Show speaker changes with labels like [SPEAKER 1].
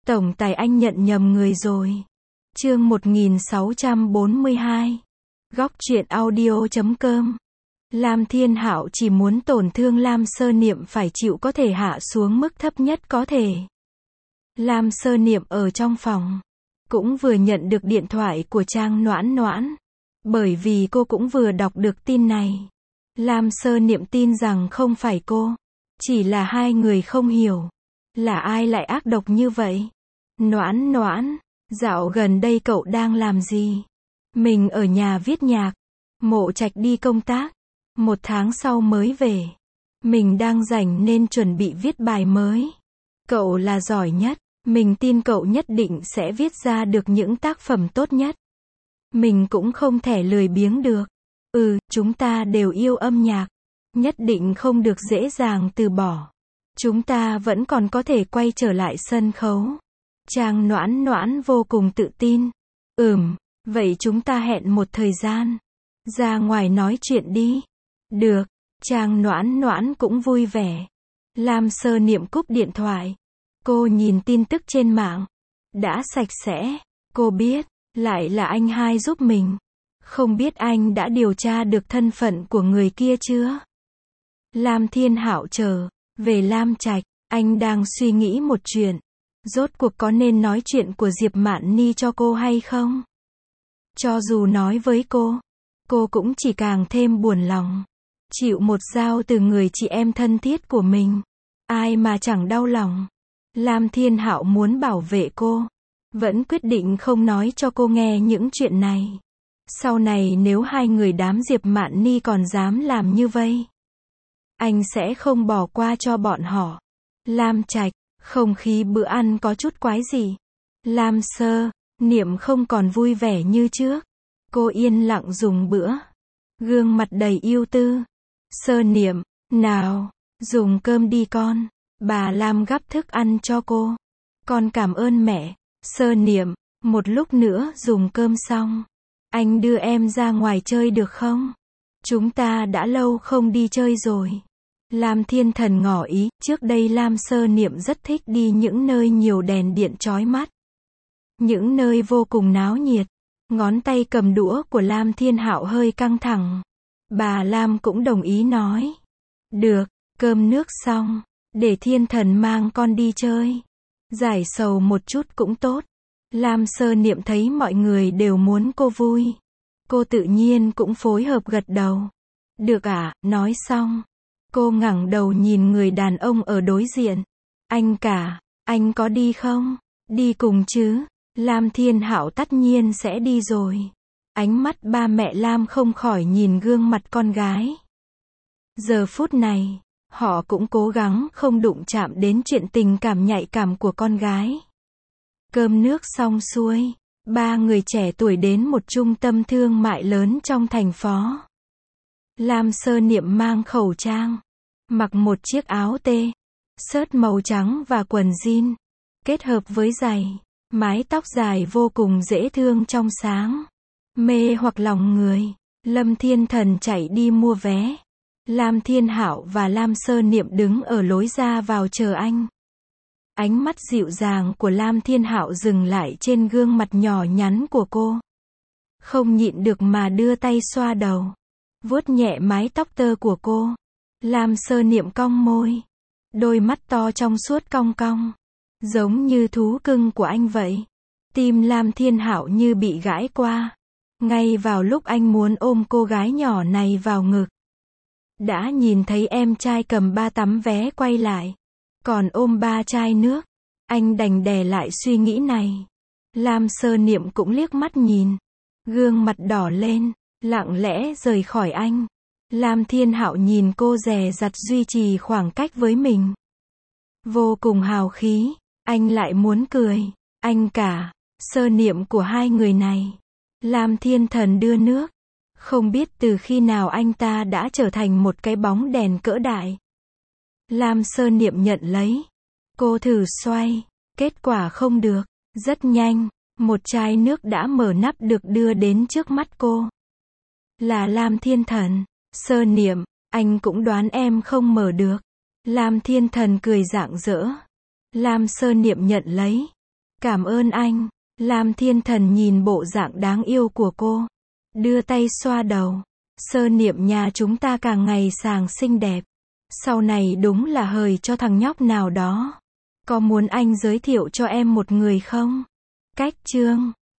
[SPEAKER 1] Tổng tài anh nhận nhầm người rồi. Chương 1642. Góc truyện audio.com. Lam Thiên Hạo chỉ muốn tổn thương Lam Sơ Niệm phải chịu có thể hạ xuống mức thấp nhất có thể. Lam Sơ Niệm ở trong phòng, cũng vừa nhận được điện thoại của Trang Noãn Noãn. Bởi vì cô cũng vừa đọc được tin này. Lam Sơ Niệm tin rằng không phải cô, chỉ là hai người không hiểu. Là ai lại ác độc như vậy? Noãn Noãn, dạo gần đây cậu đang làm gì? Mình ở nhà viết nhạc. Mộ Trạch đi công tác, 1 tháng sau mới về. Mình đang rảnh nên chuẩn bị viết bài mới. Cậu là giỏi nhất, mình tin cậu nhất định sẽ viết ra được những tác phẩm tốt nhất. Mình cũng không thể lười biếng được. Chúng ta đều yêu âm nhạc, nhất định không được dễ dàng từ bỏ. Chúng ta vẫn còn có thể quay trở lại sân khấu. Trang Noãn Noãn vô cùng tự tin. Vậy chúng ta hẹn một thời gian, ra ngoài nói chuyện đi. Được, Trang Noãn Noãn cũng vui vẻ. Lam Sơ Niệm cúp điện thoại. Cô nhìn tin tức trên mạng. Đã sạch sẽ. Cô biết, lại là anh hai giúp mình. Không biết anh đã điều tra được thân phận của người kia chưa? Lam Thiên Hạo trở về Lam Trạch, anh đang suy nghĩ một chuyện. Rốt cuộc có nên nói chuyện của Diệp Mạn Ni cho cô hay không? Cho dù nói với cô cũng chỉ càng thêm buồn lòng. Chịu một dao từ người chị em thân thiết của mình, ai mà chẳng đau lòng. Lam Thiên Hạo muốn bảo vệ cô, vẫn quyết định không nói cho cô nghe những chuyện này. Sau này nếu hai người đám Diệp Mạn Ni còn dám làm như vậy, anh sẽ không bỏ qua cho bọn họ. Lam Trạch, không khí bữa ăn có chút quái dị. Lam Sơ Niệm không còn vui vẻ như trước. Cô yên lặng dùng bữa, gương mặt đầy ưu tư. Sơ Niệm, nào, dùng cơm đi con. Bà Lam gắp thức ăn cho cô. Con cảm ơn mẹ. Sơ Niệm, một lúc nữa dùng cơm xong, anh đưa em ra ngoài chơi được không? Chúng ta đã lâu không đi chơi rồi. Lam Thiên Thần ngỏ ý, trước đây Lam Sơ Niệm rất thích đi những nơi nhiều đèn điện chói mắt. Những nơi vô cùng náo nhiệt. Ngón tay cầm đũa của Lam Thiên Hạo hơi căng thẳng. Bà Lam cũng đồng ý nói. Được, cơm nước xong, để Thiên Thần mang con đi chơi. Giải sầu một chút cũng tốt. Lam Sơ Niệm thấy mọi người đều muốn cô vui. Cô tự nhiên cũng phối hợp gật đầu. Được ạ, nói xong. Cô ngẩng đầu nhìn người đàn ông ở đối diện. Anh cả, anh có đi không? Đi cùng chứ? Lam Thiên Hạo tất nhiên sẽ đi rồi. Ánh mắt ba mẹ Lam không khỏi nhìn gương mặt con gái. Giờ phút này, họ cũng cố gắng không đụng chạm đến chuyện tình cảm nhạy cảm của con gái. Cơm nước xong xuôi, ba người trẻ tuổi đến một trung tâm thương mại lớn trong thành phố. Lam Sơ Niệm mang khẩu trang, mặc một chiếc áo tê, xớt màu trắng và quần jean, kết hợp với giày, mái tóc dài vô cùng dễ thương trong sáng, mê hoặc lòng người. Lâm Thiên Thần chạy đi mua vé. Lam Thiên Hạo và Lam Sơ Niệm đứng ở lối ra vào chờ anh. Ánh mắt dịu dàng của Lam Thiên Hạo dừng lại trên gương mặt nhỏ nhắn của cô. Không nhịn được mà đưa tay xoa đầu, vuốt nhẹ mái tóc tơ của cô. Lam Sơ Niệm cong môi, đôi mắt to trong suốt cong cong, giống như thú cưng của anh vậy. Tim Lam Thiên Hạo như bị gãi qua. Ngay vào lúc anh muốn ôm cô gái nhỏ này vào ngực, đã nhìn thấy em trai cầm 3 tấm vé quay lại, còn ôm 3 chai nước. Anh đành đè lại suy nghĩ này. Lam Sơ Niệm cũng liếc mắt nhìn, gương mặt đỏ lên, lặng lẽ rời khỏi anh. Lam Thiên Hạo nhìn cô dè dặt duy trì khoảng cách với mình, vô cùng hào khí. Anh lại muốn cười. Anh cả, Sơ Niệm của hai người này. Lam Thiên Thần đưa nước. Không biết từ khi nào anh ta đã trở thành một cái bóng đèn cỡ đại. Lam Sơ Niệm nhận lấy. Cô thử xoay, kết quả không được. Rất nhanh, một chai nước đã mở nắp được đưa đến trước mắt cô. Là Lam Thiên Thần. Sơ Niệm, anh cũng đoán em không mở được. Lam Thiên Thần cười rạng rỡ. Lam Sơ Niệm nhận lấy. Cảm ơn anh. Lam Thiên Thần nhìn bộ dạng đáng yêu của cô. Đưa tay xoa đầu. Sơ Niệm nhà chúng ta càng ngày càng xinh đẹp. Sau này đúng là hời cho thằng nhóc nào đó. Có muốn anh giới thiệu cho em một người không? Cách chương